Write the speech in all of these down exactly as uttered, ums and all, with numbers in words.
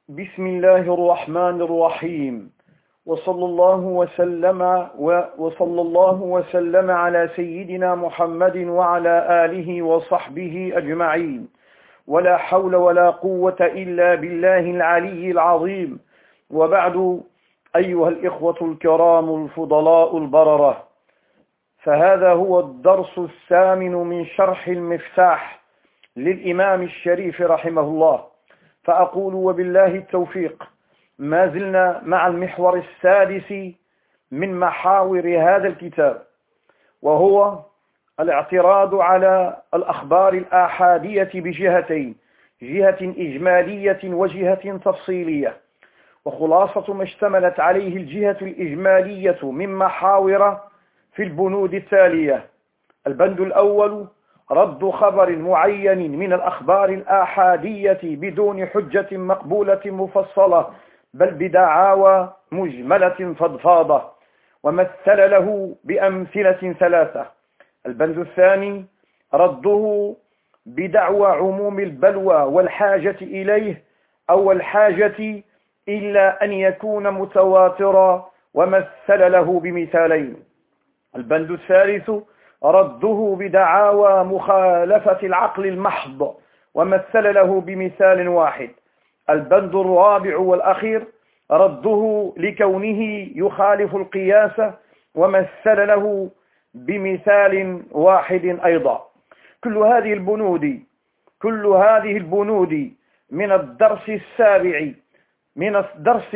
بسم الله الرحمن الرحيم. وصلى الله وسلم وصلى الله وسلم على سيدنا محمد وعلى آله وصحبه أجمعين، ولا حول ولا قوة إلا بالله العلي العظيم. وبعد، أيها الإخوة الكرام الفضلاء البررة، فهذا هو الدرس الثامن من شرح المفتاح للإمام الشريف رحمه الله. فأقول وبالله التوفيق، ما زلنا مع المحور السادس من محاور هذا الكتاب، وهو الاعتراض على الأخبار الآحادية بجهتين: جهة إجمالية وجهة تفصيلية. وخلاصة ما اشتملت عليه الجهة الإجمالية من محاور في البنود التالية: البند الأول: رد خبر معين من الأخبار الآحادية بدون حجة مقبولة مفصلة، بل بدعاوى مجملة فضفاضة، ومثل له بأمثلة ثلاثة. البند الثاني: رده بدعوى عموم البلوى والحاجة إليه أو الحاجة إلا أن يكون متواترا، ومثل له بمثالين. البند الثالث: رده بدعاوى مخالفة العقل المحض، ومثل له بمثال واحد. البند الرابع والأخير: رده لكونه يخالف القياس، ومثل له بمثال واحد أيضا. كل هذه البنود كل هذه البنود من الدرس السابع من الدرس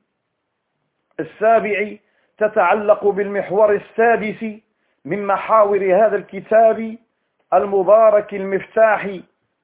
السابع تتعلق بالمحور السادس من محاور هذا الكتاب المبارك المفتاح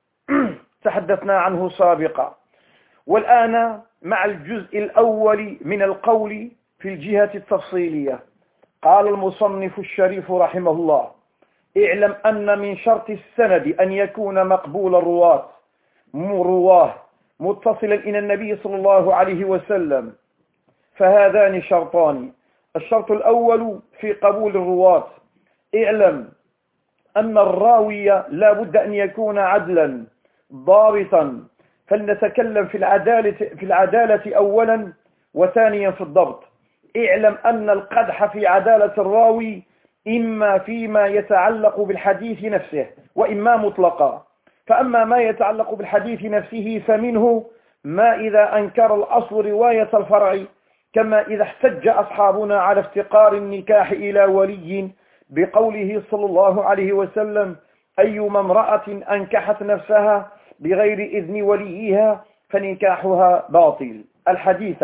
تحدثنا عنه سابقا. والآن مع الجزء الأول من القول في الجهة التفصيلية. قال المصنف الشريف رحمه الله: اعلم أن من شرط السند أن يكون مقبول الرواة رواه متصلا إلى النبي صلى الله عليه وسلم، فهذان شرطان. الشرط الأول في قبول الرواة: اعلم أن الراوي لا بد أن يكون عدلا ضابطا. فلنتكلم في العدالة في العدالة أولا، وثانيا في الضبط. اعلم أن القدح في عدالة الراوي إما فيما يتعلق بالحديث نفسه، وإما مطلقا. فأما ما يتعلق بالحديث نفسه فمنه ما إذا أنكر الأصل رواية الفرع، كما إذا احتج أصحابنا على افتقار النكاح إلى ولي بقوله صلى الله عليه وسلم: أيما امرأة أنكحت نفسها بغير إذن وليها فنكاحها باطل الحديث.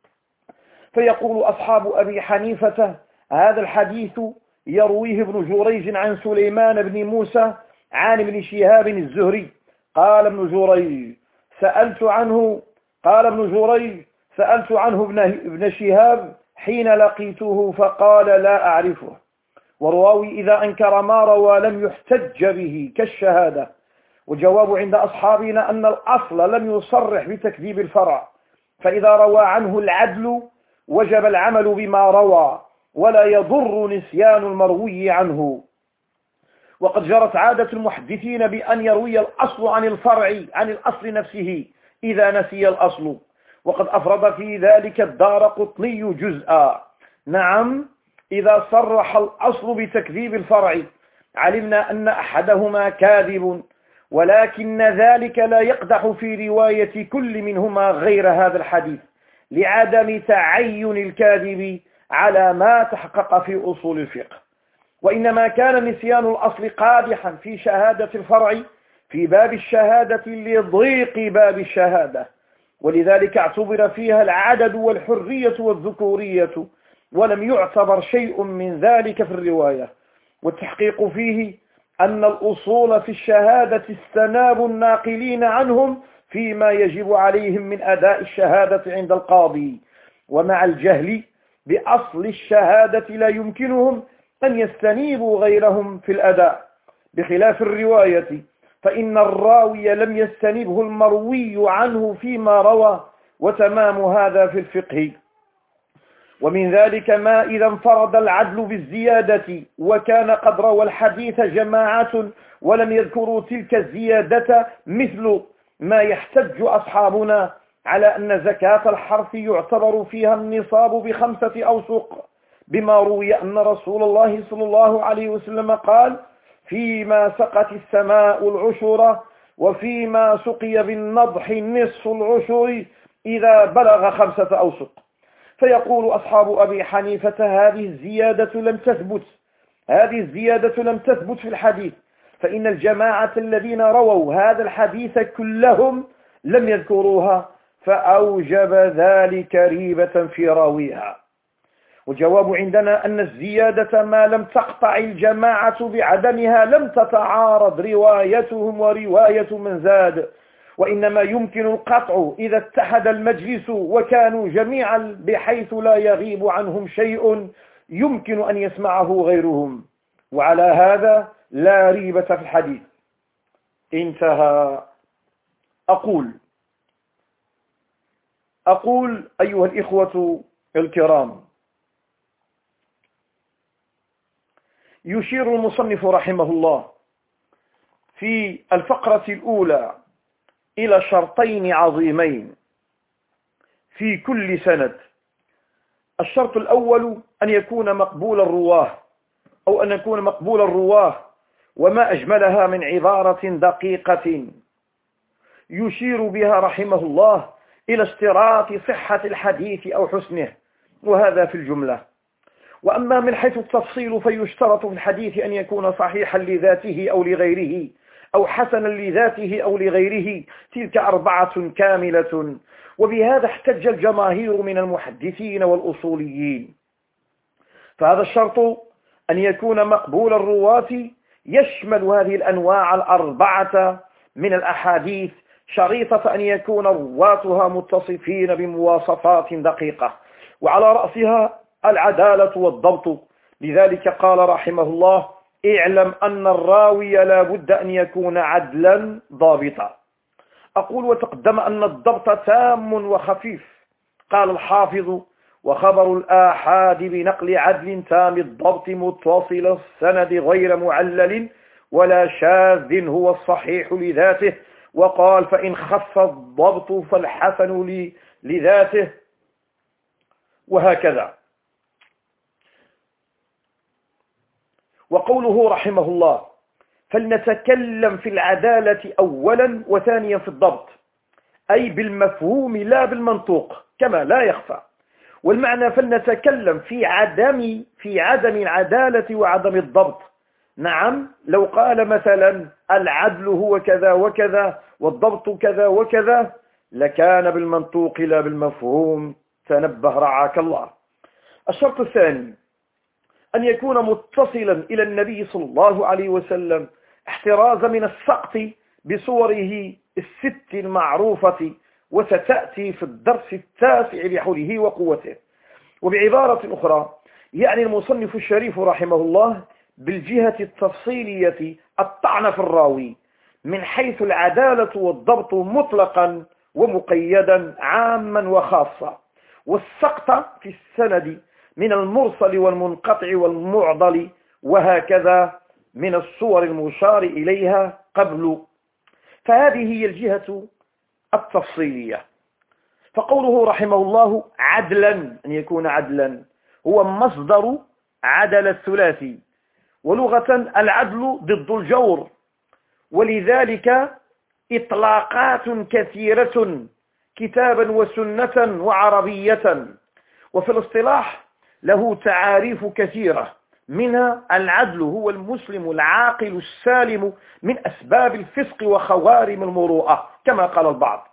فيقول أصحاب أبي حنيفة: هذا الحديث يرويه ابن جريج عن سليمان بن موسى عن ابن شهاب الزهري. قال ابن جريج: سألت عنه قال ابن جريج سألت عنه ابن شهاب حين لقيته فقال لا أعرفه. والراوي إذا أنكر ما روى لم يحتج به كالشهادة. والجواب عند أصحابنا أن الأصل لم يصرح بتكذيب الفرع، فإذا روى عنه العدل وجب العمل بما روى، ولا يضر نسيان المروي عنه. وقد جرت عادة المحدثين بأن يروي الأصل عن الفرع عن الأصل نفسه إذا نسي الأصل، وقد أفرد في ذلك الدارقطني جزءا. نعم، إذا صرح الأصل بتكذيب الفرع علمنا أن أحدهما كاذب، ولكن ذلك لا يقدح في رواية كل منهما غير هذا الحديث، لعدم تعين الكاذب على ما تحقق في أصول الفقه. وإنما كان نسيان الأصل قادحا في شهادة الفرع في باب الشهادة لضيق باب الشهادة، ولذلك اعتبر فيها العدد والحرية والذكورية، ولم يعتبر شيء من ذلك في الرواية. والتحقيق فيه أن الأصول في الشهادة استناب الناقلين عنهم فيما يجب عليهم من أداء الشهادة عند القاضي، ومع الجهل بأصل الشهادة لا يمكنهم أن يستنيبوا غيرهم في الأداء، بخلاف الرواية فإن الراوي لم يستنبه المروي عنه فيما روى، وتمام هذا في الفقه. ومن ذلك ما إذا انفرد العدل بالزيادة وكان قد روى الحديث جماعة ولم يذكروا تلك الزيادة، مثل ما يحتج أصحابنا على أن زكاة الحرث يعتبر فيها النصاب بخمسة أوسق، بما روي أن رسول الله صلى الله عليه وسلم قال: فيما سقت السماء العشر، وفيما سقي بالنضح نصف العشر إذا بلغ خمسة أوسق. فيقول أصحاب أبي حنيفة: هذه الزيادة لم تثبت هذه الزيادة لم تثبت في الحديث، فإن الجماعة الذين رووا هذا الحديث كلهم لم يذكروها، فأوجب ذلك ريبة في راويها. والجواب عندنا أن الزيادة ما لم تقطع الجماعة بعدمها لم تتعارض روايتهم ورواية من زاد، وإنما يمكن القطع إذا اتحد المجلس وكانوا جميعا بحيث لا يغيب عنهم شيء يمكن أن يسمعه غيرهم، وعلى هذا لا ريبة في الحديث. انتهى. أقول أقول أيها الإخوة الكرام، يشير المصنف رحمه الله في الفقرة الأولى إلى شرطين عظيمين في كل سند. الشرط الأول أن يكون مقبول الرواه، أو أن يكون مقبول الرواه، وما أجملها من عبارة دقيقة يشير بها رحمه الله إلى اشتراط صحة الحديث أو حسنه، وهذا في الجملة. وأما من حيث التفصيل فيشترط في الحديث أن يكون صحيحا لذاته أو لغيره، أو حسنا لذاته أو لغيره، تلك أربعة كاملة. وبهذا احتج الجماهير من المحدثين والأصوليين. فهذا الشرط أن يكون مقبول الرواة يشمل هذه الأنواع الأربعة من الأحاديث، شريطة أن يكون رواتها متصفين بمواصفات دقيقة، وعلى رأسها العدالة والضبط. لذلك قال رحمه الله: اعلم أن الراوي لا بد أن يكون عدلا ضابطا. أقول وتقدم أن الضبط تام وخفيف. قال الحافظ: وخبر الآحاد بنقل عدل تام الضبط متصل السند غير معلل ولا شاذ هو الصحيح لذاته. وقال: فإن خف الضبط فالحسن لذاته، وهكذا. وقوله رحمه الله: فلنتكلم في العدالة أولا وثانيا في الضبط، أي بالمفهوم لا بالمنطوق كما لا يخفى. والمعنى فلنتكلم في عدم في عدم العدالة وعدم الضبط. نعم، لو قال مثلا العدل هو كذا وكذا والضبط كذا وكذا لكان بالمنطوق لا بالمفهوم. تنبه رعاك الله. الشرط الثاني أن يكون متصلا إلى النبي صلى الله عليه وسلم، احترازا من السقط بصوره الست المعروفة، وستأتي في الدرس التاسع بحوله وقوته. وبعبارة أخرى يعني المصنف الشريف رحمه الله بالجهة التفصيلية الطعن في الراوي من حيث العدالة والضبط مطلقا ومقيدا، عاما وخاصة، والسقط في السند من المرسل والمنقطع والمعضل، وهكذا من الصور المشار إليها قبل. فهذه هي الجهة التفصيلية. فقوله رحمه الله عدلا، أن يكون عدلا، هو مصدر عدل الثلاثي، ولغة العدل ضد الجور، ولذلك إطلاقات كثيرة كتابا وسنة وعربية. وفي الاصطلاح له تعاريف كثيرة، منها العدل هو المسلم العاقل السالم من أسباب الفسق وخوارم المروءة كما قال البعض.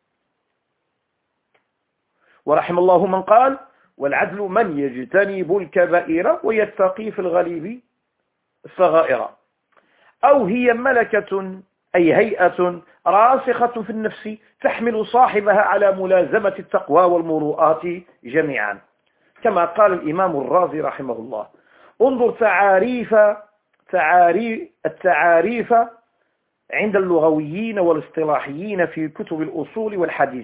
ورحم الله من قال: والعدل من يجتنب الكبائر ويتقي في الغليب الصغائر. أو هي ملكة، أي هيئة راسخة في النفس تحمل صاحبها على ملازمة التقوى والمروءات جميعا، كما قال الإمام الرازي رحمه الله. انظر تعاريف تعاريف التعاريف عند اللغويين والاصطلاحيين في كتب الأصول والحديث،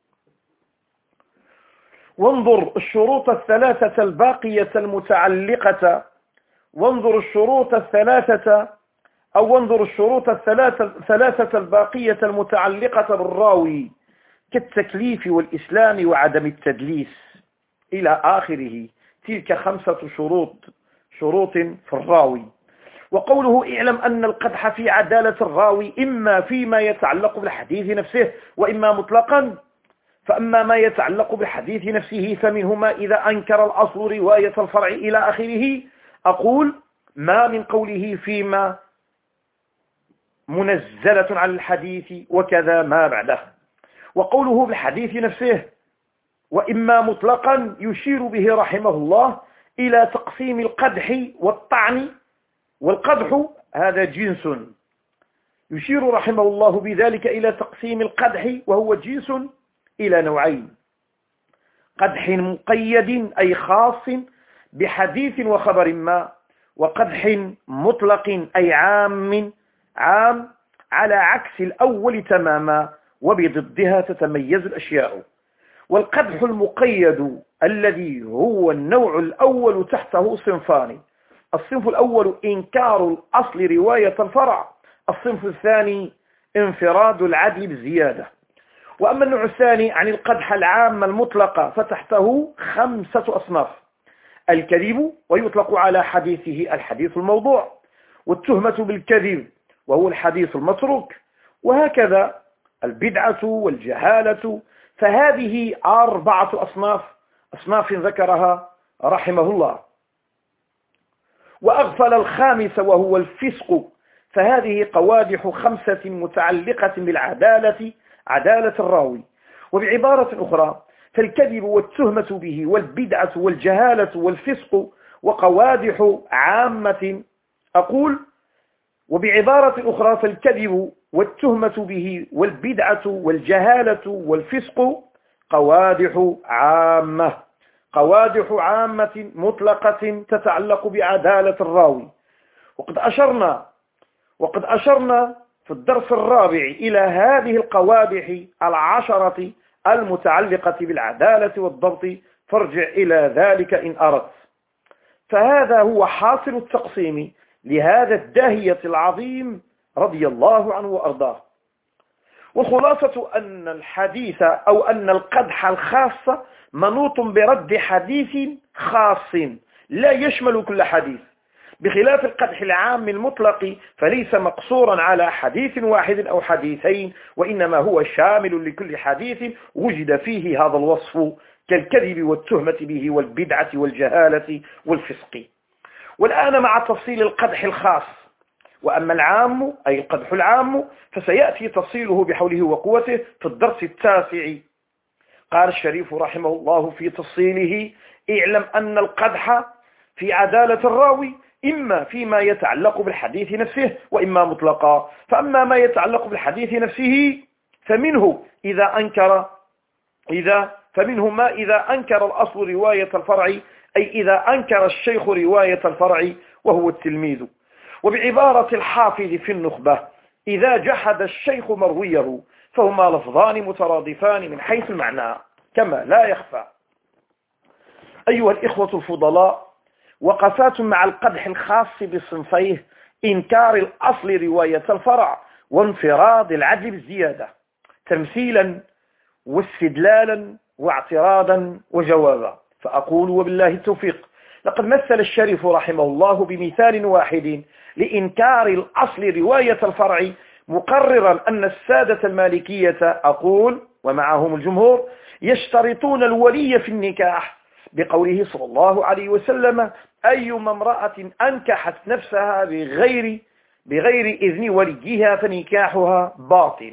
وانظر الشروط الثلاثة الباقية المتعلقة وانظر الشروط الثلاثة أو وانظر الشروط الثلاثة الثلاثة الباقية المتعلقة بالراوي، كالتكليف والإسلام وعدم التدليس إلى آخره. تلك خمسة شروط شروط في الراوي. وقوله اعلم أن القدح في عدالة الراوي إما فيما يتعلق بالحديث نفسه وإما مطلقا. فأما ما يتعلق بالحديث نفسه فمنهما إذا أنكر الأصل رواية الفرع إلى آخره. أقول ما من قوله فيما منزلة على الحديث وكذا ما بعده. وقوله بالحديث نفسه وإما مطلقا يشير به رحمه الله إلى تقسيم القدح والطعن. والقدح هذا جنس، يشير رحمه الله بذلك إلى تقسيم القدح وهو جنس إلى نوعين: قدح مقيد أي خاص بحديث وخبر ما، وقدح مطلق أي عام عام على عكس الأول تماما، وبضدها تتميز الأشياء. والقدح المقيد الذي هو النوع الأول تحته صنفان: الصنف الأول إنكار الأصل رواية الفرع، الصنف الثاني انفراد العدل بالزيادة. وأما النوع الثاني عن القدح العام المطلقة فتحته خمسة أصناف: الكذب ويطلق على حديثه الحديث الموضوع، والتهمة بالكذب وهو الحديث المتروك، وهكذا البدعة والجهالة. فهذه أربعة أصناف أصناف ذكرها رحمه الله. وأغفل الخامس وهو الفسق، فهذه قوادح خمسة متعلقة بالعدالة عدالة الراوي. وبعبارة أخرى فالكذب والتهمة به والبدعة والجهالة والفسق وقوادح عامة. أقول وبعبارة أخرى فالكذب والتهمة به والبدعة والجهالة والفسق قوادح عامة قوادح عامة مطلقة تتعلق بعدالة الراوي. وقد أشرنا وقد أشرنا في الدرس الرابع إلى هذه القوادح العشرة المتعلقة بالعدالة والضبط، فارجع إلى ذلك إن أردت. فهذا هو حاصل التقسيم لهذا الداهية العظيم رضي الله عنه وأرضاه. وخلاصة أن الحديث أو أن القدح الخاص منوط برد حديث خاص لا يشمل كل حديث، بخلاف القدح العام المطلق فليس مقصورا على حديث واحد أو حديثين، وإنما هو شامل لكل حديث وجد فيه هذا الوصف كالكذب والتهمة به والبدعة والجهالة والفسق. والآن مع تفصيل القدح الخاص. وأما العام أي القدح العام فسيأتي تفصيله بحوله وقوته في الدرس التاسع. قال الشريف رحمه الله في تفصيله: اعلم أن القدح في عدالة الراوي إما فيما يتعلق بالحديث نفسه وإما مطلقا. فأما ما يتعلق بالحديث نفسه فمنه إذا أنكر إذا فمنه ما إذا أنكر الأصل رواية الفرع، أي إذا أنكر الشيخ رواية الفرع وهو التلميذ. وبعبارة الحافظ في النخبة: إذا جحد الشيخ مرويه فهما لفظان مترادفان من حيث المعنى كما لا يخفى. أيها الإخوة الفضلاء، وقفات مع القدح الخاص بصنفيه: إنكار الأصل رواية الفرع وانفراد العدل بالزيادة، تمثيلا واستدلالا واعتراضا وجوابا. فأقول وبالله التوفيق: لقد مثل الشريف رحمه الله بمثال واحد لإنكار الأصل رواية الفرع، مقررا أن السادة المالكية أقول ومعهم الجمهور يشترطون الولي في النكاح، بقوله صلى الله عليه وسلم: أيما امرأة أنكحت نفسها بغير بغير إذن وليها فنكاحها باطل.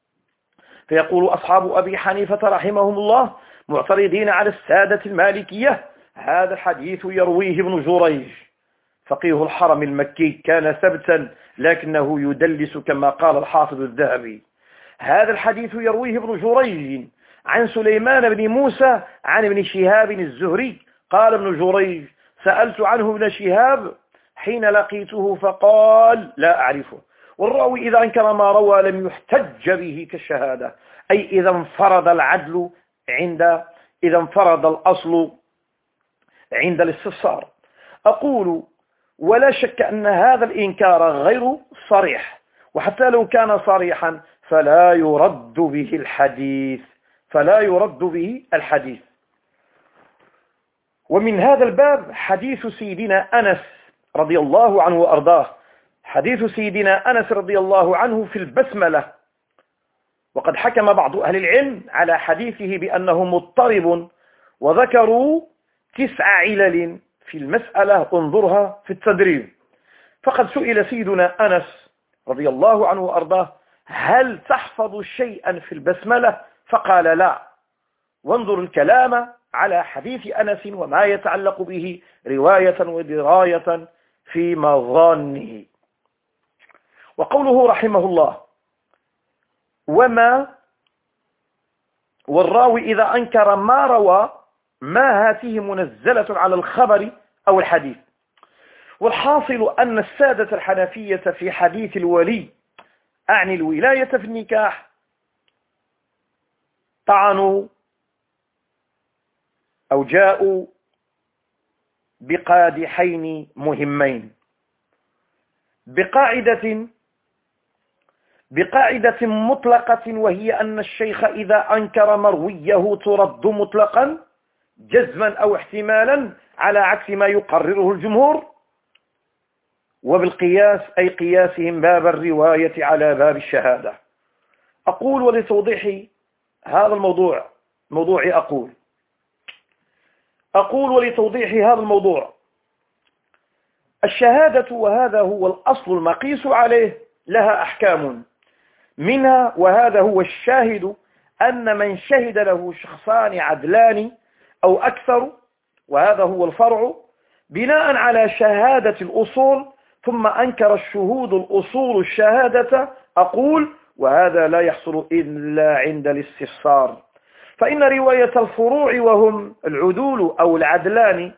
فيقول أصحاب أبي حنيفة رحمهم الله معترضين على السادة المالكية: هذا الحديث يرويه ابن جريج فقيه الحرم المكي، كان ثبتا لكنه يدلس كما قال الحافظ الذهبي. هذا الحديث يرويه ابن جريج عن سليمان بن موسى عن ابن شهاب الزهري قال ابن جريج: سألت عنه ابن شهاب حين لقيته فقال لا أعرفه. والراوي إذا أنكر ما روى لم يحتج به كالشهادة، أي إذا انفرد العدل عند إذا انفرد الأصل عند الاستفسار. أقول ولا شك أن هذا الإنكار غير صريح، وحتى لو كان صريحا فلا يرد به الحديث، فلا يرد به الحديث. ومن هذا الباب حديث سيدنا أنس رضي الله عنه وأرضاه، حديث سيدنا أنس رضي الله عنه في البسملة، وقد حكم بعض أهل العلم على حديثه بأنه مضطرب، وذكروا تسع علل في المسألة، انظرها في التدريب. فقد سئل سيدنا أنس رضي الله عنه وأرضاه: هل تحفظ شيئا في البسملة؟ فقال: لا. وانظر الكلام على حديث أنس وما يتعلق به رواية ودراية في مظانه. وقوله رحمه الله: وما والراوي إذا أنكر ما روى ما هاته منزلة على الخبر أو الحديث. والحاصل أن السادة الحنفية في حديث الولي، أعني الولاية في النكاح، طعنوا أو جاءوا بقادحين مهمين، بقاعدة بقاعدة مطلقة، وهي أن الشيخ إذا أنكر مرويه ترد مطلقا جزما أو احتمالا، على عكس ما يقرره الجمهور. وبالقياس أي قياسهم باب الرواية على باب الشهادة. أقول ولتوضيح هذا الموضوع موضوعي أقول أقول ولتوضيح هذا الموضوع الشهادة، وهذا هو الأصل المقيس عليه، لها أحكام، منها وهذا هو الشاهد أن من شهد له شخصان عدلان أو أكثر، وهذا هو الفرع، بناء على شهادة الأصول، ثم أنكر الشهود الأصول الشهادة، أقول وهذا لا يحصل إلا عند الاستفسار. فإن رواية الفروع وهم العدول أو العدلان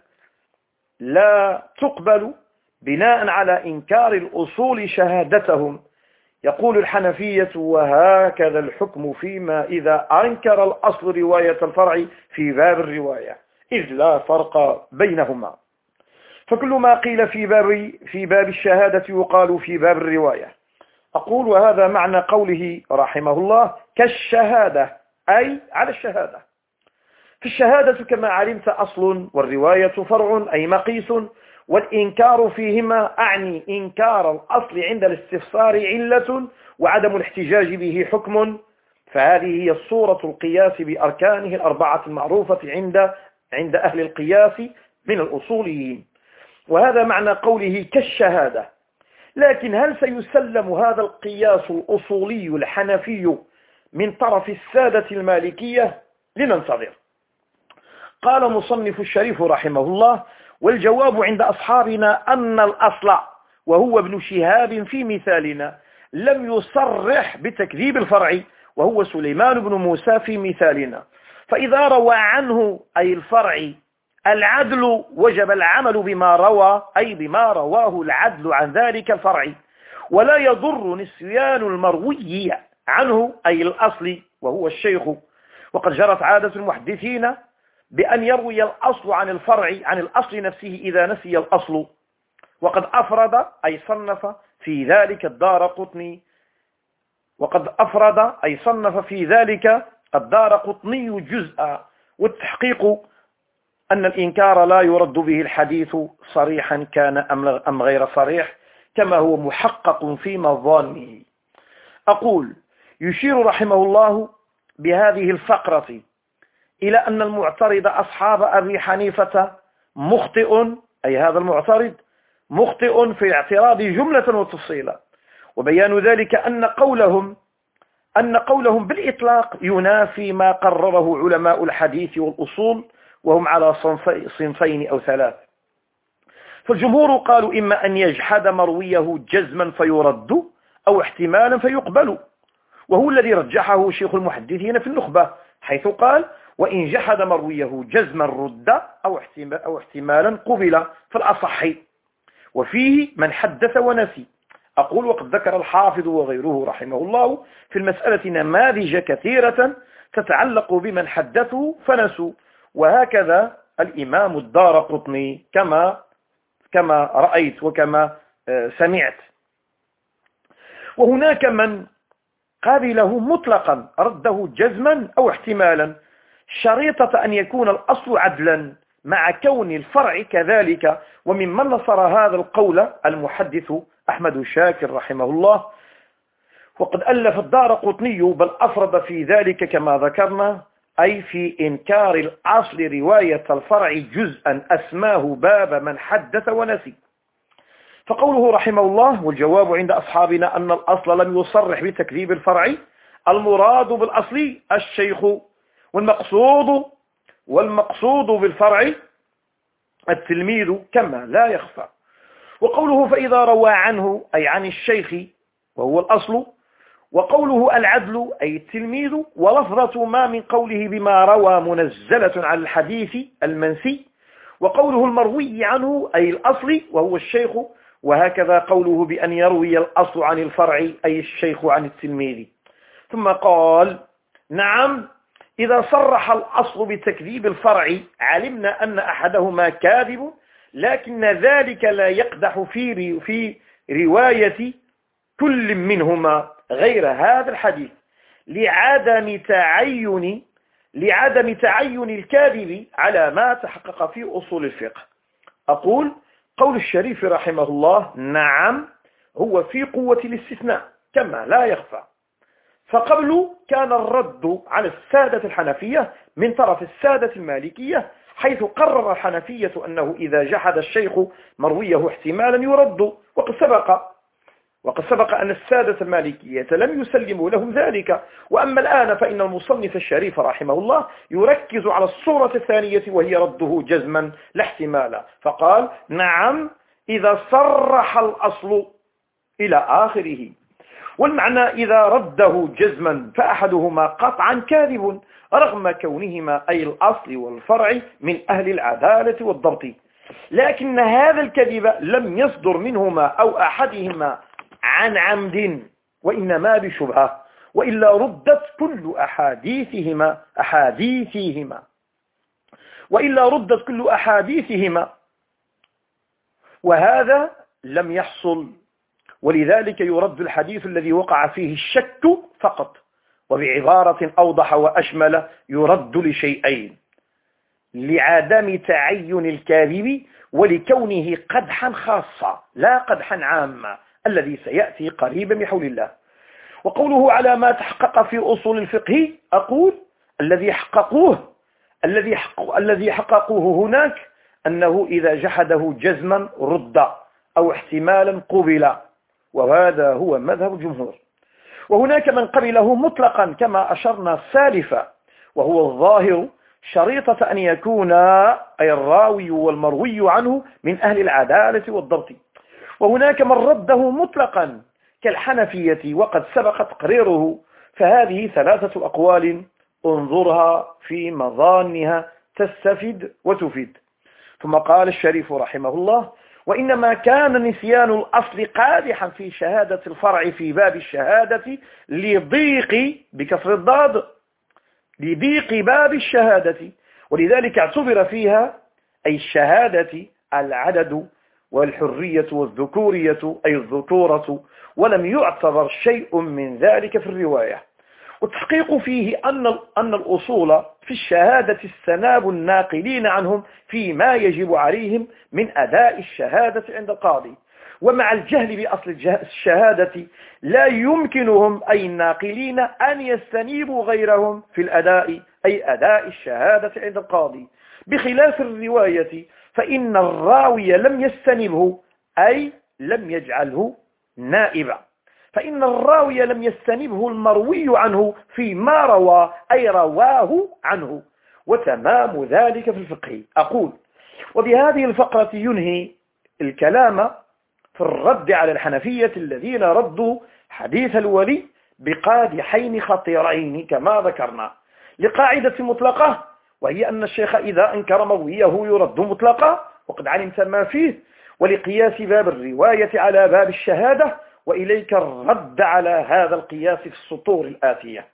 لا تقبل بناء على إنكار الأصول شهادتهم. يقول الحنفية: وهكذا الحكم فيما إذا أنكر الأصل رواية الفرع في باب الرواية، إذ لا فرق بينهما. فكل ما قيل في باب في باب الشهادة يقال في باب الرواية. أقول وهذا معنى قوله رحمه الله: كالشهادة، أي على الشهادة. في الشهادة كما علمت أصل، والرواية فرع أي مقيس، والإنكار فيهما أعني إنكار الأصل عند الاستفسار علة، وعدم الاحتجاج به حكم. فهذه هي الصورة القياس بأركانه الأربعة المعروفة عند عند أهل القياس من الأصوليين. وهذا معنى قوله كالشهادة. لكن هل سيسلم هذا القياس الأصولي الحنفي من طرف السادة المالكية؟ لننتظر. قال مصنف الشريف رحمه الله: والجواب عند أصحابنا أن الأصل، وهو ابن شهاب في مثالنا، لم يصرح بتكذيب الفرع، وهو سليمان بن موسى في مثالنا. فإذا روى عنه أي الفرع العدل وجب العمل بما روى، أي بما رواه العدل عن ذلك الفرع، ولا يضر نسيان المروي عنه أي الأصل وهو الشيخ. وقد جرت عادة المحدثين بأن يروي الأصل عن الفرع عن الأصل نفسه إذا نسي الأصل. وقد أفرد أي صنف في ذلك الدارقطني وقد أفرد أي صنف في ذلك الدارقطني جزءا. والتحقيق أن الإنكار لا يرد به الحديث صريحا كان أم غير صريح، كما هو محقق في مظانه. أقول يشير رحمه الله بهذه الفقرة إلى أن المعترض أصحاب أبي حنيفة مخطئ، أي هذا المعترض مخطئ في الاعتراض جملة وتفصيلا. وبيان ذلك أن قولهم أن قولهم بالإطلاق ينافي ما قرره علماء الحديث والأصول، وهم على صنفين أو ثلاث. فالجمهور قالوا إما أن يجحد مرويه جزما فيرد، أو احتمالا فيقبل، وهو الذي رجحه شيخ المحدثين في النخبة، حيث قال: وإن جحد مرويه جزما رد، أو احتمالا قبل في الأصح. وفيه من حدث ونسي. أقول وقد ذكر الحافظ وغيره رحمه الله في المسألة نماذج كثيرة تتعلق بمن حدثوا فنسوا، وهكذا الإمام الدارقطني كما كما رأيت وكما سمعت. وهناك من قابله مطلقا رده جزما أو احتمالا، شريطة أن يكون الأصل عدلا مع كون الفرع كذلك. وممن نصر هذا القول المحدث أحمد شاكر رحمه الله، وقد ألف الدارقطني بل أفرد في ذلك كما ذكرنا، أي في إنكار الأصل رواية الفرع جزءا أسماه باب من حدث ونسي. فقوله رحمه الله: والجواب عند أصحابنا أن الأصل لم يصرح بتكذيب الفرع، المراد بالأصل الشيخ، والمقصود والمقصود بالفرع التلميذ كما لا يخفى. وقوله فإذا روى عنه أي عن الشيخ وهو الأصل، وقوله العدل أي التلميذ، ولفظة ما من قوله بما روى منزلة على الحديث المنسي، وقوله المروي عنه أي الأصل وهو الشيخ، وهكذا قوله بأن يروي الأصل عن الفرع أي الشيخ عن التلميذ. ثم قال: نعم، إذا صرح الأصل بتكذيب الفرع علمنا أن أحدهما كاذب، لكن ذلك لا يقدح في في رواية كل منهما غير هذا الحديث لعدم تعين لعدم تعين الكاذب على ما تحقق في أصول الفقه. أقول: قول الشريف رحمه الله نعم هو في قوة الاستثناء كما لا يخفى. فقبل كان الرد على السادة الحنفية من طرف السادة المالكية، حيث قرر الحنفية أنه إذا جحد الشيخ مرويه احتمالا يرد، وقد سبق وقد سبق أن السادة المالكية لم يسلموا لهم ذلك. وأما الآن فإن المصنف الشريف رحمه الله يركز على الصورة الثانية وهي رده جزما لا احتمالا، فقال: نعم إذا صرح الأصل إلى آخره. والمعنى إذا رده جزما فأحدهما قطعا كاذب رغم كونهما أي الأصل والفرع من أهل العدالة والضبط، لكن هذا الكذب لم يصدر منهما أو أحدهما عن عمد وإنما بشبهة، وإلا ردت كل أحاديثهما أحاديثهما وإلا ردت كل أحاديثهما وهذا لم يحصل. ولذلك يرد الحديث الذي وقع فيه الشك فقط، وبعبارة أوضح وأشمل يرد لشيئين: لعدم تعين الكاذب، ولكونه قدحا خاصا لا قدحا عاما الذي سيأتي قريبا بحول الله. وقوله على ما تحقق في أصول الفقه، أقول: الذي حققوه الذي حق الذي حققوه هناك أنه إذا جحده جزما رد أو احتمالا قبل، وهذا هو مذهب الجمهور. وهناك من قبله مطلقا كما أشرنا سالفا، وهو الظاهر، شريطة أن يكون أي الراوي والمروي عنه من أهل العدالة والضبط. وهناك من رده مطلقا كالحنفية وقد سبق تقريره. فهذه ثلاثة أقوال انظرها في مظانها تستفد وتفيد. ثم قال الشريف رحمه الله: وإنما كان نسيان الأصل قادحا في شهادة الفرع في باب الشهادة لضيق بكسر الضاد لضيق باب الشهادة، ولذلك اعتبر فيها أي الشهادة العدد والحرية والذكورية أي الذكورة، ولم يعتبر شيء من ذلك في الرواية. والتحقيق فيه أن أن الأصول في الشهادة السناب الناقلين عنهم فيما يجب عليهم من أداء الشهادة عند القاضي، ومع الجهل بأصل الشهادة لا يمكنهم أي الناقلين أن يستنيبوا غيرهم في الأداء أي أداء الشهادة عند القاضي، بخلاف الرواية فإن الراوي لم يستنبه أي لم يجعله نائبا، فإن الراوي لم يستنبه المروي عنه فيما روى أي رواه عنه، وتمام ذلك في الفقه. أقول: وبهذه الفقرة ينهي الكلام في الرد على الحنفية الذين ردوا حديث الولي بقادحين خطيرين كما ذكرنا، لقاعدة مطلقة، وهي أن الشيخ إذا أنكر مرويه يرد مطلقا وقد علمت ما فيه، ولقياس باب الرواية على باب الشهادة، وإليك الرد على هذا القياس في السطور الآتية.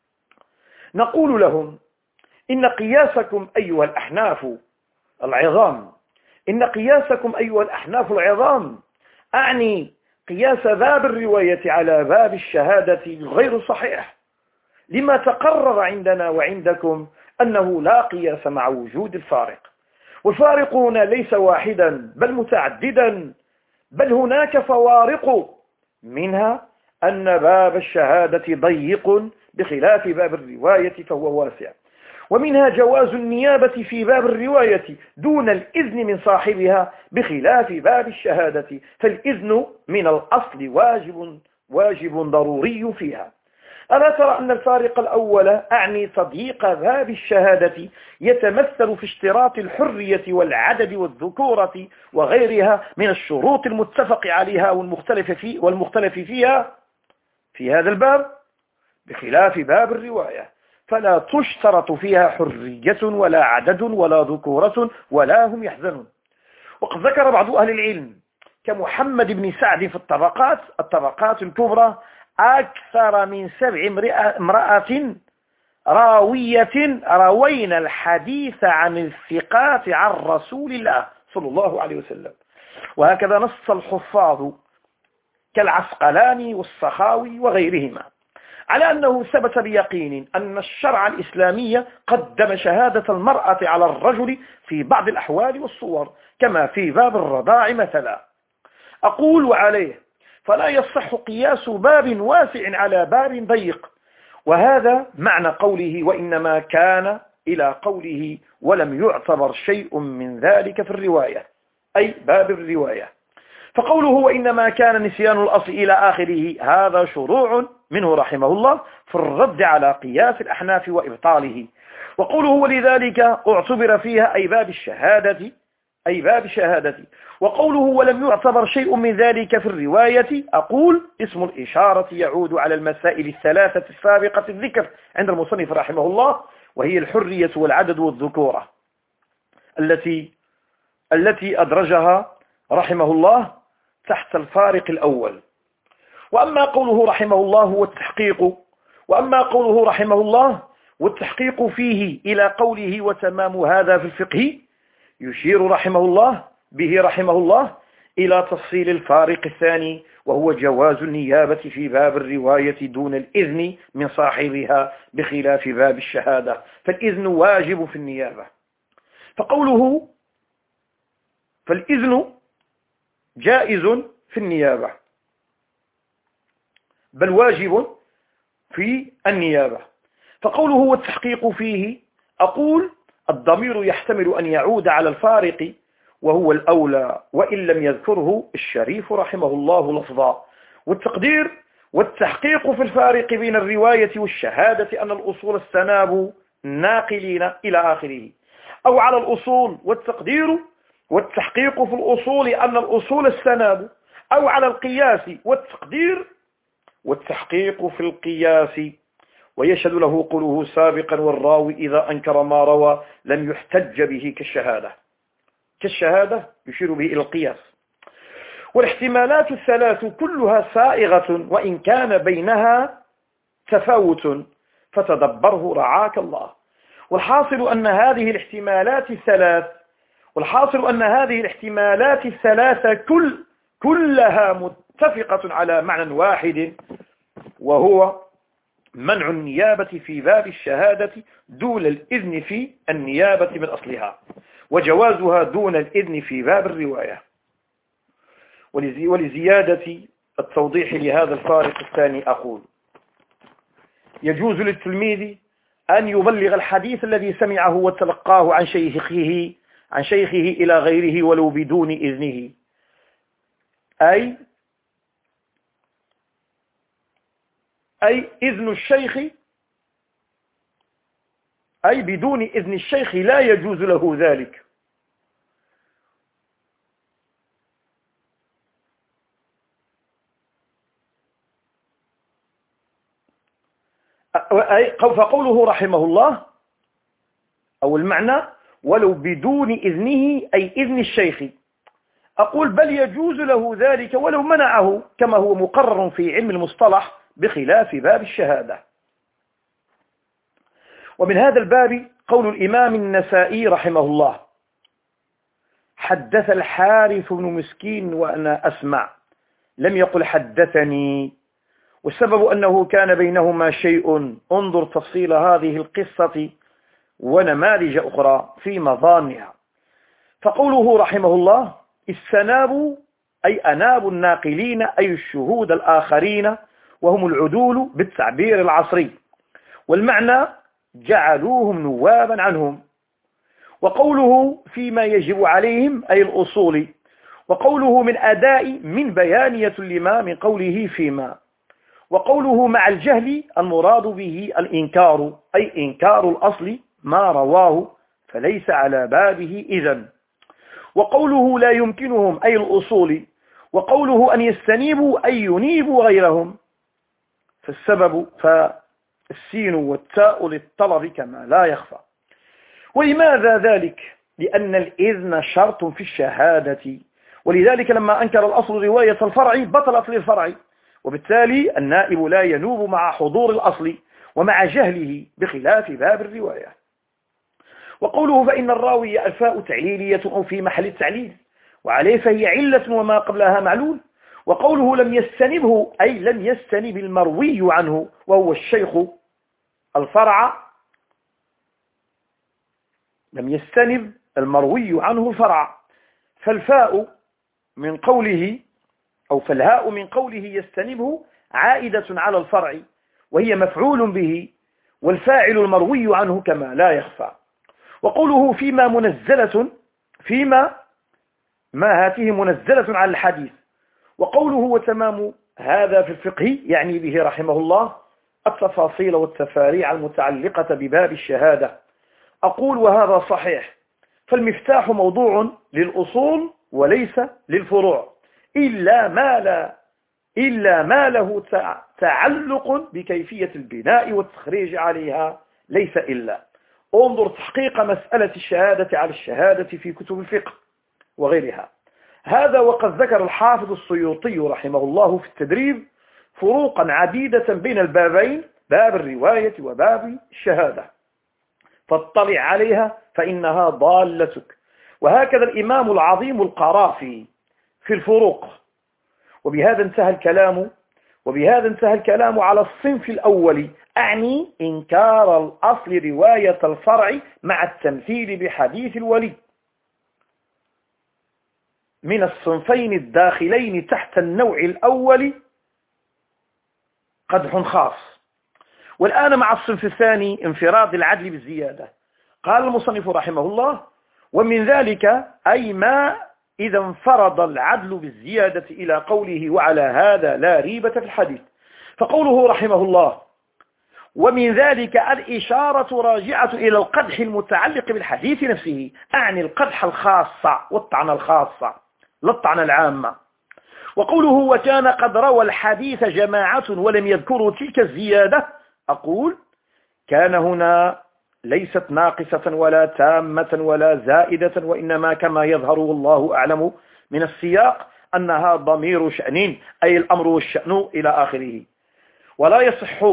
نقول لهم: إن قياسكم أيها الأحناف العظام إن قياسكم أيها الأحناف العظام أعني قياس باب الرواية على باب الشهادة غير صحيح، لما تقرر عندنا وعندكم أنه لا قياس مع وجود الفارق، والفارق هنا ليس واحدا بل متعددا، بل هناك فوارق، منها أن باب الشهادة ضيق بخلاف باب الرواية فهو واسع، ومنها جواز النيابة في باب الرواية دون الإذن من صاحبها بخلاف باب الشهادة، فالإذن من الأصل واجب واجب ضروري فيها. ألا ترى أن الفارق الأول أعني تضييق باب الشهادة يتمثل في اشتراط الحرية والعدد والذكورة وغيرها من الشروط المتفق عليها والمختلف, في والمختلف فيها في هذا الباب، بخلاف باب الرواية فلا تشترط فيها حرية ولا عدد ولا ذكورة ولا هم يحزنون. وقد ذكر بعض أهل العلم كمحمد بن سعد في الطبقات الطبقات الكبرى أكثر من سبع امرأة راوية روين الحديث عن الثقات عن رسول الله صلى الله عليه وسلم. وهكذا نص الحفاظ كالعسقلاني والسخاوي وغيرهما على أنه ثبت بيقين أن الشرع الإسلامي قدم شهادة المرأة على الرجل في بعض الأحوال والصور، كما في باب الرضاع مثلا. أقول وعليه فلا يصح قياس باب واسع على باب ضيق، وهذا معنى قوله وإنما كان إلى قوله ولم يعتبر شيء من ذلك في الرواية، أي باب الرواية. فقوله وإنما كان نسيان الأصل إلى آخره هذا شروع منه رحمه الله في الرد على قياس الأحناف وإبطاله. وقوله ولذلك اعتبر فيها أي باب الشهادة أي باب شهادتي. وقوله ولم يعتبر شيء من ذلك في الرواية أقول اسم الإشارة يعود على المسائل الثلاثة السابقة الذكر عند المصنف رحمه الله، وهي الحرية والعدد والذكورة التي التي أدرجها رحمه الله تحت الفارق الأول. وأما قوله رحمه الله والتحقيق وأما قوله رحمه الله والتحقيق فيه إلى قوله وتمام هذا في الفقه، يشير رحمه الله به رحمه الله إلى تفصيل الفارق الثاني، وهو جواز النيابة في باب الرواية دون الإذن من صاحبها بخلاف باب الشهادة، فالإذن واجب في النيابة. فقوله فالإذن جائز في النيابة بل واجب في النيابة. فقوله والتحقيق فيه أقول الضمير يحتمل أن يعود على الفارق وهو الأولى وإن لم يذكره الشريف رحمه الله لفظا، والتقدير والتحقيق في الفارق بين الرواية والشهادة أن الأصول السناب ناقلين إلى آخره، أو على الأصول والتقدير والتحقيق في الأصول أن الأصول السناب، أو على القياس والتقدير والتحقيق في القياس. ويشهد له قوله سابقا والراوي إذا أنكر ما روى لم يحتج به كالشهادة كالشهادة يشير به إلى القياس. والاحتمالات الثلاث كلها سائغة وإن كان بينها تفاوت فتدبره رعاك الله. والحاصل أن هذه الاحتمالات الثلاث والحاصل أن هذه الاحتمالات الثلاثة كل كلها متفقة على معنى واحد، وهو منع النيابة في باب الشهادة دون الإذن في النيابة من أصلها، وجوازها دون الإذن في باب الرواية. ولزيادة التوضيح لهذا الفارق الثاني أقول يجوز للتلميذ أن يبلغ الحديث الذي سمعه وتلقاه عن شيخه عن شيخه إلى غيره ولو بدون إذنه، أي أي إذن الشيخ أي بدون إذن الشيخ لا يجوز له ذلك. فقوله رحمه الله أو المعنى ولو بدون إذنه أي إذن الشيخ، أقول بل يجوز له ذلك ولو منعه كما هو مقرر في علم المصطلح بخلاف باب الشهادة. ومن هذا الباب قول الإمام النسائي رحمه الله حدث الحارث بن مسكين وأنا أسمع لم يقل حدثني، والسبب أنه كان بينهما شيء. انظر تفصيل هذه القصة ونماذج أخرى في مظانها. فقوله رحمه الله السناب أي أناب الناقلين، أي الشهود الآخرين، وهم العدول بالتعبير العصري، والمعنى جعلوهم نوابا عنهم. وقوله فيما يجب عليهم أي الأصول، وقوله من أداء من بيانية لما من قوله فيما. وقوله مع الجهل المراد به الإنكار، أي إنكار الأصل ما رواه فليس على بابه إذن. وقوله لا يمكنهم أي الأصول، وقوله أن يستنيبوا أي ينيبوا غيرهم، فالسبب فالسين والتاء للطلب كما لا يخفى. ولماذا ذلك؟ لأن الإذن شرط في الشهادة، ولذلك لما أنكر الأصل رواية الفرع بطلت للفرع، وبالتالي النائب لا ينوب مع حضور الأصل ومع جهله بخلاف باب الرواية. وقوله فإن الراوي الفاء تعليلية أو في محل التعليل، وعليه فهي علة وما قبلها معلول. وقوله لم يستنبه أي لم يستنب المروي عنه، وهو الشيخ الفرع، لم يستنب المروي عنه الفرع. فالفاء من قوله أو فالهاء من قوله يستنبه عائدة على الفرع، وهي مفعول به، والفاعل المروي عنه كما لا يخفى. وقوله فيما منزلة، فيما ما هاته منزلة على الحديث. وقوله وتمام هذا في الفقه يعني به رحمه الله التفاصيل والتفاريع المتعلقة بباب الشهادة. أقول وهذا صحيح، فالمفتاح موضوع للأصول وليس للفروع، إلا ما لا إلا ما له تعلق بكيفية البناء والتخريج عليها، ليس إلا. انظر تحقيق مسألة الشهادة على الشهادة في كتب الفقه وغيرها. هذا وقد ذكر الحافظ السيوطي رحمه الله في التدريب فروقا عديدة بين البابين، باب الرواية وباب الشهادة، فاطلع عليها فإنها ضالتك. وهكذا الإمام العظيم القرافي في الفروق. وبهذا انتهى الكلام وبهذا انتهى الكلام على الصنف الأول، أعني إنكار الأصل رواية الفرع مع التمثيل بحديث الولي، من الصنفين الداخلين تحت النوع الأول قدح خاص. والآن مع الصنف الثاني انفراد العدل بالزيادة. قال المصنف رحمه الله ومن ذلك أي ما إذا انفرض العدل بالزيادة إلى قوله وعلى هذا لا ريبة في الحديث. فقوله رحمه الله ومن ذلك الإشارة راجعة إلى القدح المتعلق بالحديث نفسه، أعني القدح الخاصة والطعنة الخاصة لا الطعنة العامة. وقوله وكان قد روى الحديث جماعة ولم يذكروا تلك الزيادة، أقول كان هنا ليست ناقصة ولا تامة ولا زائدة، وإنما كما يظهر والله أعلم من السياق أنها ضمير شأن، أي الأمر والشأن إلى آخره. ولا يصح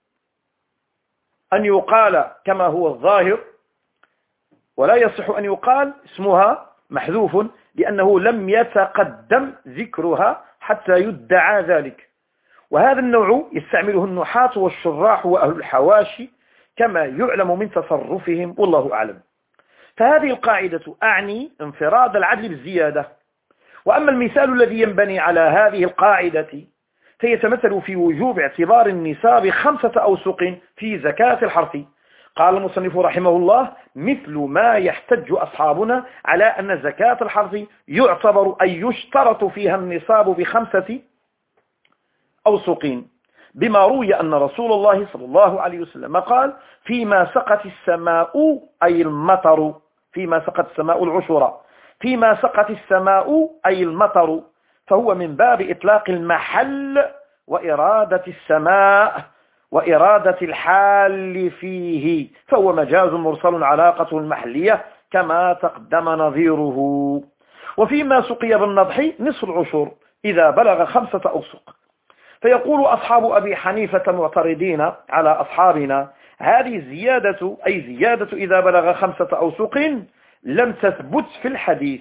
أن يقال كما هو الظاهر، ولا يصح أن يقال اسمها محذوف، لأنه لم يتقدم ذكرها حتى يدعى ذلك. وهذا النوع يستعمله النحاة والشراح وأهل الحواشي كما يعلم من تصرفهم والله أعلم. فهذه القاعدة أعني انفراد العدل بالزيادة. وأما المثال الذي ينبني على هذه القاعدة فيتمثل في وجوب اعتبار النصاب خمسة أوسق في زكاة الحرث. قال المصنف رحمه الله مثل ما يحتج أصحابنا على أن زكاة الحرث يعتبر أن يشترط فيها النصاب بخمسة أوسق، بما روي أن رسول الله صلى الله عليه وسلم قال فيما سقت السماء أي المطر، فيما سقت السماء العشرة، فيما سقت السماء أي المطر، فهو من باب إطلاق المحل وإرادة السماء وإرادة الحال فيه، فهو مجاز مرسل علاقته المحلية كما تقدم نظيره. وفيما سقي بالنضح نصف العشر إذا بلغ خمسة أوسق. فيقول أصحاب أبي حنيفة معترضين على أصحابنا هذه الزيادة أي زيادة إذا بلغ خمسة أوسق لم تثبت في الحديث،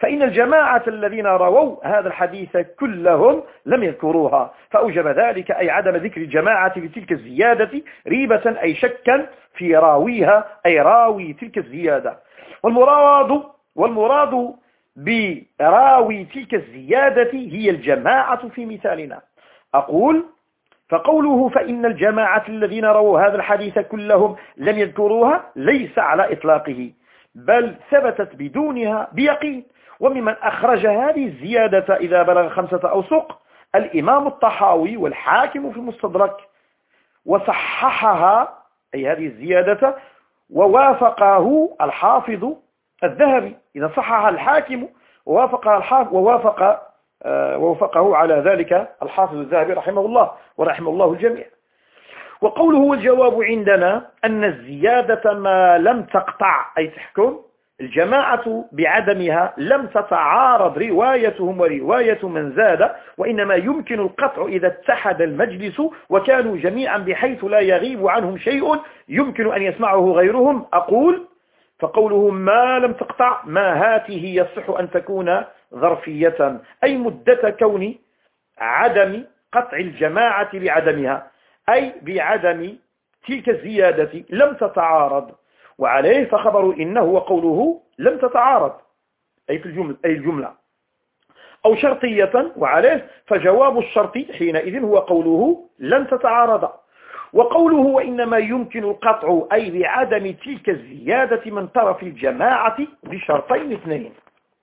فإن الجماعة الذين رووا هذا الحديث كلهم لم يذكروها، فأوجب ذلك أي عدم ذكر الجماعة بتلك الزيادة ريبة أي شكا في راويها أي راوي تلك الزيادة. والمراد والمراد براوي تلك الزيادة هي الجماعة في مثالنا. أقول فقوله فإن الجماعة الذين رووا هذا الحديث كلهم لم يذكروها ليس على إطلاقه، بل ثبتت بدونها بيقين. وممن أخرج هذه الزيادة إذا بلغ خمسة أوسق الإمام الطحاوي والحاكم في المستدرك، وصححها أي هذه الزيادة، ووافقه الحافظ الذهبي. إذا صحح الحاكم ووافقه الحافظ ووافق آه ووافقه على ذلك الحافظ الذهبي رحمه الله ورحمه الله الجميع. وقوله والجواب عندنا أن الزيادة ما لم تقطع أي تحكم الجماعة بعدمها لم تتعارض روايتهم ورواية من زاد، وإنما يمكن القطع إذا اتحد المجلس وكانوا جميعا بحيث لا يغيب عنهم شيء يمكن أن يسمعه غيرهم. أقول فقوله ما لم تقطع ما هاته يصح أن تكون ظرفية أي مدة كون عدم قطع الجماعة بعدمها، أي بعدم تلك الزيادة لم تتعارض، وعليه فخبر إنه وقوله لم تتعارض أي في الجملة, أي الجملة أو شرطية، وعليه فجواب الشرط حينئذ هو قوله لن تتعارض. وقوله وإنما يمكن القطع أي بعدم تلك الزيادة من طرف الجماعة بشرطين اثنين: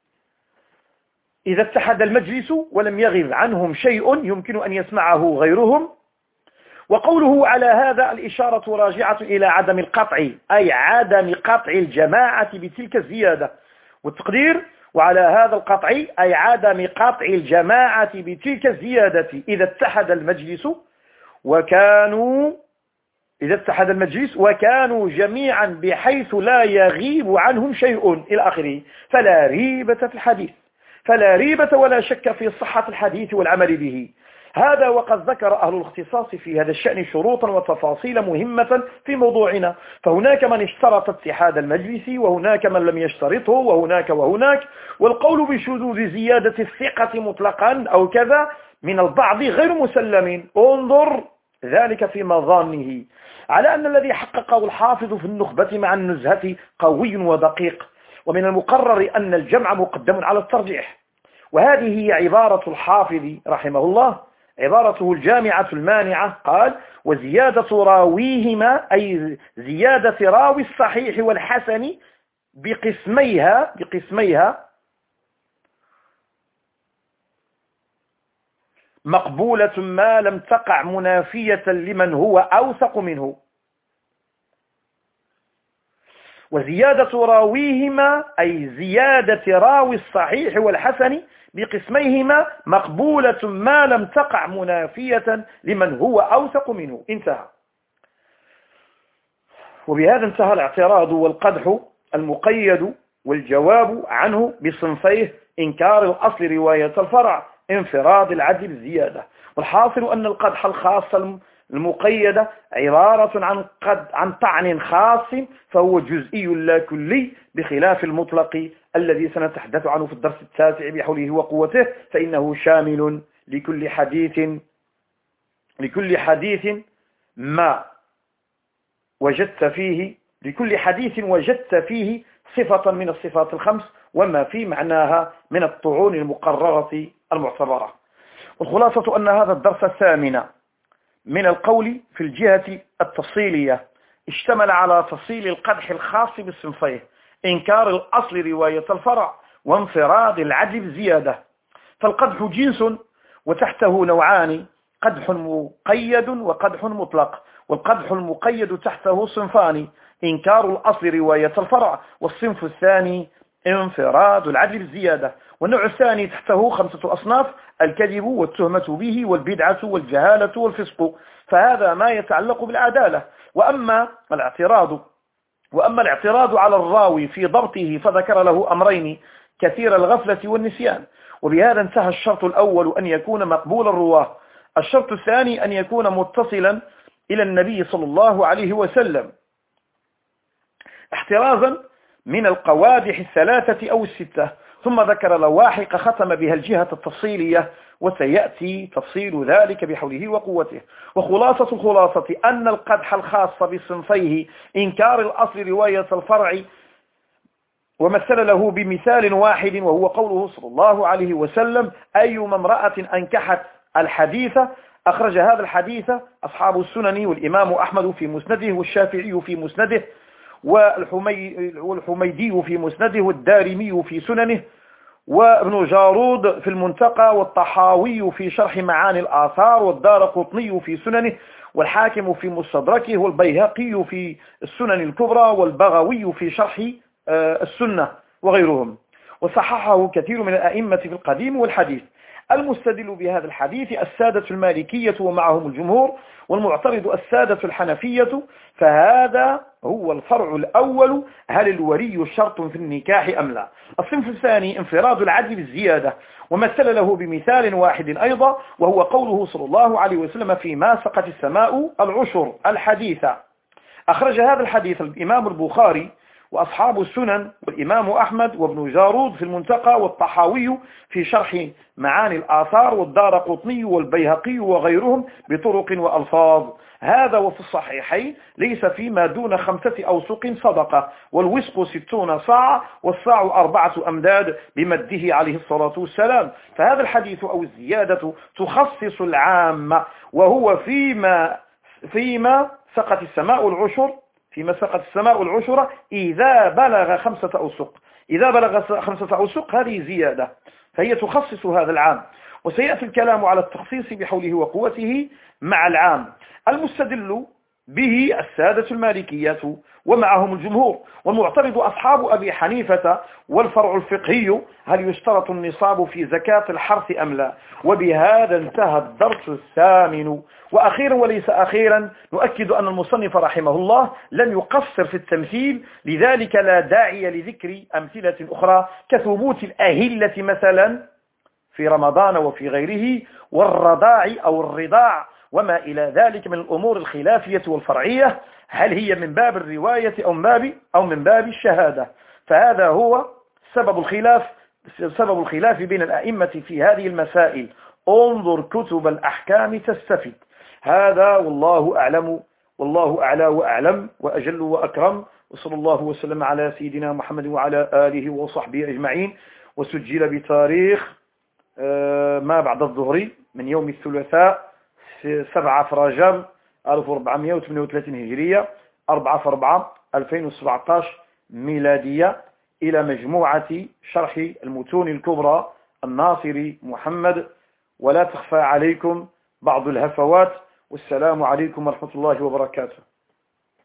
إذا اتحد المجلس ولم يغب عنهم شيء يمكن أن يسمعه غيرهم. وقوله على هذا الإشارة راجعة إلى عدم القطع أي عدم قطع الجماعة بتلك الزيادة، والتقدير وعلى هذا القطع أي عدم قطع الجماعة بتلك الزيادة إذا اتحد المجلس وكانوا إذا اتحد المجلس وكانوا جميعا بحيث لا يغيب عنهم شيء إلى آخره، فلا ريبة في الحديث فلا ريبة ولا شك في صحة الحديث والعمل به. هذا وقد ذكر أهل الاختصاص في هذا الشأن شروطا وتفاصيل مهمة في موضوعنا، فهناك من اشترط اتحاد المجلس وهناك من لم يشترطه وهناك وهناك. والقول بشذوذ زيادة الثقة مطلقا أو كذا من البعض غير مسلم، انظر ذلك في مظانه، على أن الذي حققه الحافظ في النخبة مع النزهة قوي ودقيق، ومن المقرر أن الجمع مقدم على الترجيح. وهذه هي عبارة الحافظ رحمه الله، عبارته الجامعة المانعة. قال وزيادة راويهما أي زيادة راوي الصحيح والحسن بقسميها بقسميها مقبولة ما لم تقع منافية لمن هو أوثق منه. وزيادة راويهما أي زيادة راوي الصحيح والحسن بقسميهما مقبولة ما لم تقع منافية لمن هو أوثق منه. انتهى. وبهذا انتهى الاعتراض والقدح المقيد والجواب عنه بصنفيه: إنكار الأصل رواية الفرع، انفراد العدل الزيادة. والحاصل أن القدح الخاص المقيد عبارة عن قد عن طعن خاص فهو جزئي لا كلي، بخلاف المطلق الذي سنتحدث عنه في الدرس التاسع بحوله وقوته، فإنه شامل لكل حديث لكل حديث ما وجدت فيه لكل حديث وجدت فيه صفة من الصفات الخمس وما في معناها من الطعون المقررة المعتبرة. والخلاصة أن هذا الدرس الثامن من القول في الجهة التفصيلية اشتمل على تفصيل القدح الخاص بالصنفين: إنكار الأصل رواية الفرع، وانفراد العدل بزيادة. فالقدح جنس وتحته نوعان: قدح مقيد وقدح مطلق. والقدح المقيد تحته صنفان: إنكار الأصل رواية الفرع، والصنف الثاني انفراد العدل بالزيادة. والنوع الثاني تحته خمسة أصناف: الكذب والتهمة به والبدعة والجهالة والفسق. فهذا ما يتعلق بالعدالة. وأما الاعتراض وأما الاعتراض على الراوي في ضبطه فذكر له أمرين: كثير الغفلة والنسيان. وبهذا انتهى الشرط الأول أن يكون مقبول الرواه. الشرط الثاني أن يكون متصلا إلى النبي صلى الله عليه وسلم، احترازا من القوادح الثلاثة أو الستة. ثم ذكر لواحق ختم بها الجهة التفصيلية، وسيأتي تفصيل ذلك بحوله وقوته. وخلاصة الخلاصة أن القدح الخاص بصنفيه إنكار الأصل رواية الفرع، ومثل له بمثال واحد وهو قوله صلى الله عليه وسلم: أيما امرأة أنكحت الحديث. أخرج هذا الحديث أصحاب السنن والإمام أحمد في مسنده، والشافعي في مسنده، والحميدي في مسنده، والدارمي في سننه، وابن جارود في المنتقى، والطحاوي في شرح معاني الآثار، والدارقطني في سننه، والحاكم في مستدركه، والبيهقي في السنن الكبرى، والبغوي في شرح السنة، وغيرهم. وصححه كثير من الأئمة في القديم والحديث. المستدل بهذا الحديث السادة المالكية ومعهم الجمهور، والمعترض السادة الحنفية. فهذا هو الفرع الأول: هل الولي شرط في النكاح أم لا؟ الصنف الثاني: انفراد العدل بالزيادة، ومثل له بمثال واحد أيضا وهو قوله صلى الله عليه وسلم: فيما سقت السماء العشر الحديثة. أخرج هذا الحديث الإمام البخاري وأصحاب السنن، والإمام أحمد، وابن جارود في المنتقى، والطحاوي في شرح معاني الآثار، والدارقطني والبيهقي وغيرهم بطرق وألفاظ. هذا وفي الصحيحين: ليس فيما دون خمسة أوسق صدقة، والوسق ستون صاع، والصاع أربعة أمداد، بمده عليه الصلاة والسلام. فهذا الحديث أو الزيادة تخصص العام، وهو فيما فيما سقت السماء العشر فيما سقت السماء العشرة إذا بلغ خمسة أوسق. إذا بلغ خمسة أوسق هذه زيادة، فهي تخصص هذا العام. وسيأتي الكلام على التخصيص بحوله وقوته مع العام. المستدل به السادة المالكية ومعهم الجمهور، والمعترض أصحاب أبي حنيفة. والفرع الفقهي: هل يشترط النصاب في زكاة الحرث أم لا؟ وبهذا انتهى الدرس الثامن. وأخيرا وليس أخيرا، نؤكد أن المصنف رحمه الله لم يقصر في التمثيل، لذلك لا داعي لذكر أمثلة أخرى كثبوت الأهلة مثلا في رمضان وفي غيره، والرضاع أو الرضاع، وما إلى ذلك من الأمور الخلافية والفرعية، هل هي من باب الرواية أو من باب أو من باب الشهادة. فهذا هو سبب الخلاف سبب الخلاف بين الأئمة في هذه المسائل. انظر كتب الأحكام تستفد. هذا والله أعلم، والله أعلى وأعلم وأجل وأكرم، وصلى الله وسلم على سيدنا محمد وعلى آله وصحبه أجمعين. وسجل بتاريخ ما بعد الظهر من يوم الثلاثاء سبعة رجب ألف وأربعمائة وثمانية وثلاثين هجرية، أربعة أربعة ألفين وسبعة عشر ميلادية، إلى مجموعة شرح المتون الكبرى الناصري محمد. ولا تخفى عليكم بعض الهفوات. والسلام عليكم ورحمة الله وبركاته.